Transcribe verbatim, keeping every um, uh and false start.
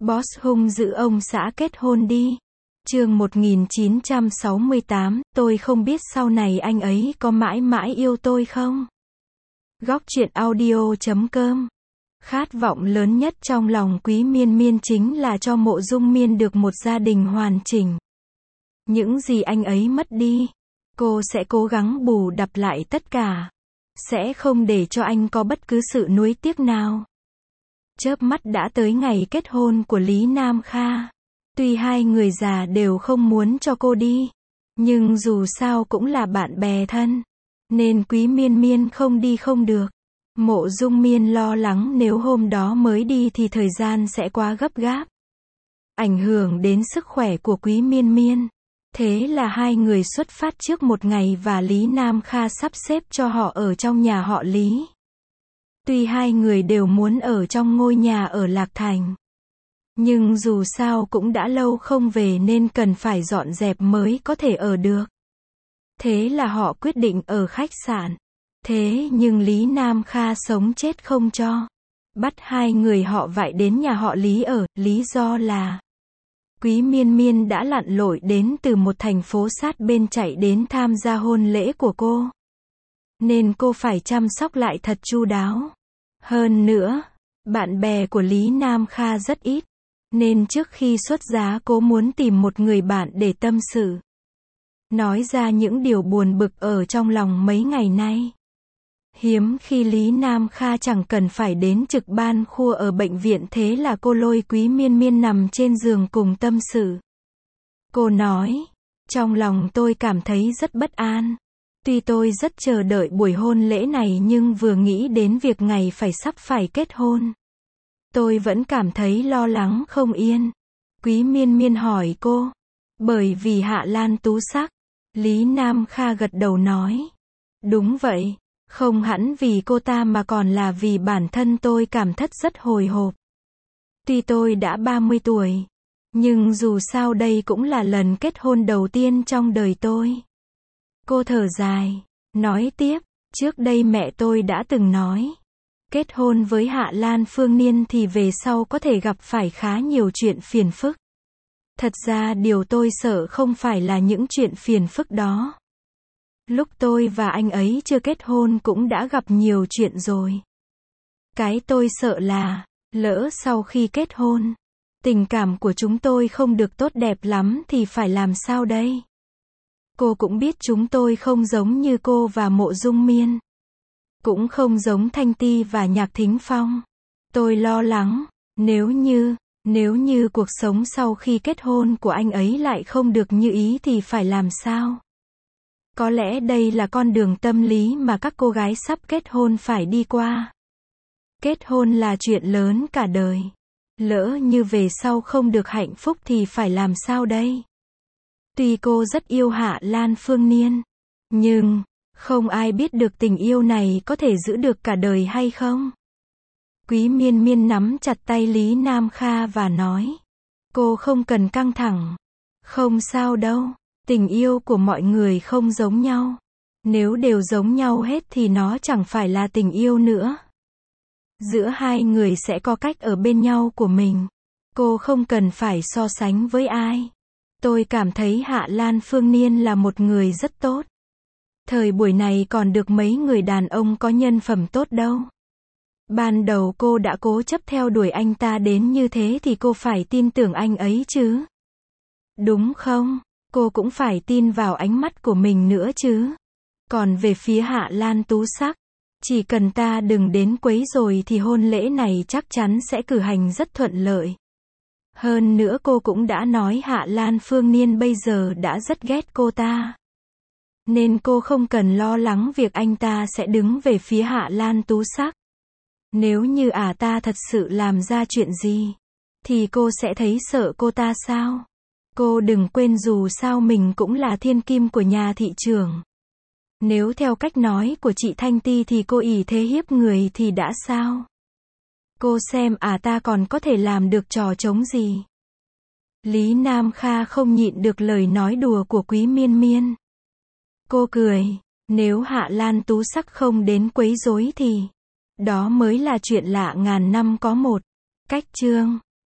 Boss hung dữ ông xã kết hôn đi. Chương một nghìn chín trăm sáu mươi tám, tôi không biết sau này anh ấy có mãi mãi yêu tôi không? Góc truyện audio chấm com. Khát vọng lớn nhất trong lòng Quý Miên Miên chính là cho Mộ Dung Miên được một gia đình hoàn chỉnh. Những gì anh ấy mất đi, cô sẽ cố gắng bù đắp lại tất cả. Sẽ không để cho anh có bất cứ sự nuối tiếc nào. Chớp mắt đã tới ngày kết hôn của Lý Nam Kha. Tuy hai người già đều không muốn cho cô đi, nhưng dù sao cũng là bạn bè thân, nên Quý Miên Miên không đi không được. Mộ Dung Miên lo lắng nếu hôm đó mới đi thì thời gian sẽ quá gấp gáp, ảnh hưởng đến sức khỏe của Quý Miên Miên. Thế là hai người xuất phát trước một ngày và Lý Nam Kha sắp xếp cho họ ở trong nhà họ Lý. Tuy hai người đều muốn ở trong ngôi nhà ở Lạc Thành, nhưng dù sao cũng đã lâu không về nên cần phải dọn dẹp mới có thể ở được. Thế là họ quyết định ở khách sạn. Thế nhưng Lý Nam Kha sống chết không cho. Bắt hai người họ vạy đến nhà họ Lý ở, lý do là Quý Miên Miên đã lặn lội đến từ một thành phố sát bên chạy đến tham gia hôn lễ của cô. Nên cô phải chăm sóc lại thật chu đáo. Hơn nữa, bạn bè của Lý Nam Kha rất ít, nên trước khi xuất giá cô muốn tìm một người bạn để tâm sự, nói ra những điều buồn bực ở trong lòng mấy ngày nay. Hiếm khi Lý Nam Kha chẳng cần phải đến trực ban khua ở bệnh viện, thế là cô lôi Quý Miên Miên nằm trên giường cùng tâm sự. Cô nói, trong lòng tôi cảm thấy rất bất an. Tuy tôi rất chờ đợi buổi hôn lễ này nhưng vừa nghĩ đến việc ngày phải sắp phải kết hôn, tôi vẫn cảm thấy lo lắng không yên. Quý Miên Miên hỏi cô, bởi vì Hạ Lan Tú Sắc. Lý Nam Kha gật đầu nói, đúng vậy, không hẳn vì cô ta mà còn là vì bản thân tôi cảm thất rất hồi hộp. Tuy tôi đã ba mươi tuổi, nhưng dù sao đây cũng là lần kết hôn đầu tiên trong đời tôi. Cô thở dài, nói tiếp, trước đây mẹ tôi đã từng nói, kết hôn với Hạ Lan Phương Niên thì về sau có thể gặp phải khá nhiều chuyện phiền phức. Thật ra điều tôi sợ không phải là những chuyện phiền phức đó. Lúc tôi và anh ấy chưa kết hôn cũng đã gặp nhiều chuyện rồi. Cái tôi sợ là, lỡ sau khi kết hôn, tình cảm của chúng tôi không được tốt đẹp lắm thì phải làm sao đây? Cô cũng biết chúng tôi không giống như cô và Mộ Dung Miên, cũng không giống Thanh Ti và Nhạc Thính Phong. Tôi lo lắng, nếu như, nếu như cuộc sống sau khi kết hôn của anh ấy lại không được như ý thì phải làm sao? Có lẽ đây là con đường tâm lý mà các cô gái sắp kết hôn phải đi qua. Kết hôn là chuyện lớn cả đời. Lỡ như về sau không được hạnh phúc thì phải làm sao đây? Tuy cô rất yêu Hạ Lan Phương Niên, nhưng không ai biết được tình yêu này có thể giữ được cả đời hay không. Quý Miên Miên nắm chặt tay Lý Nam Kha và nói, cô không cần căng thẳng. Không sao đâu, tình yêu của mọi người không giống nhau. Nếu đều giống nhau hết thì nó chẳng phải là tình yêu nữa. Giữa hai người sẽ có cách ở bên nhau của mình. Cô không cần phải so sánh với ai. Tôi cảm thấy Hạ Lan Phương Niên là một người rất tốt. Thời buổi này còn được mấy người đàn ông có nhân phẩm tốt đâu. Ban đầu cô đã cố chấp theo đuổi anh ta đến như thế thì cô phải tin tưởng anh ấy chứ. Đúng không? Cô cũng phải tin vào ánh mắt của mình nữa chứ. Còn về phía Hạ Lan Tú Sắc, chỉ cần ta đừng đến quấy rồi thì hôn lễ này chắc chắn sẽ cử hành rất thuận lợi. Hơn nữa cô cũng đã nói Hạ Lan Phương Niên bây giờ đã rất ghét cô ta. Nên cô không cần lo lắng việc anh ta sẽ đứng về phía Hạ Lan Tú Sắc. Nếu như ả ta thật sự làm ra chuyện gì, thì cô sẽ thấy sợ cô ta sao? Cô đừng quên dù sao mình cũng là thiên kim của nhà thị trưởng. Nếu theo cách nói của chị Thanh Ti thì cô ỷ thế hiếp người thì đã sao? Cô xem ả ta còn có thể làm được trò trống gì? Lý Nam Kha không nhịn được lời nói đùa của Quý Miên Miên. Cô cười, nếu Hạ Lan Tú Sắc không đến quấy rối thì đó mới là chuyện lạ ngàn năm có một. Cách chương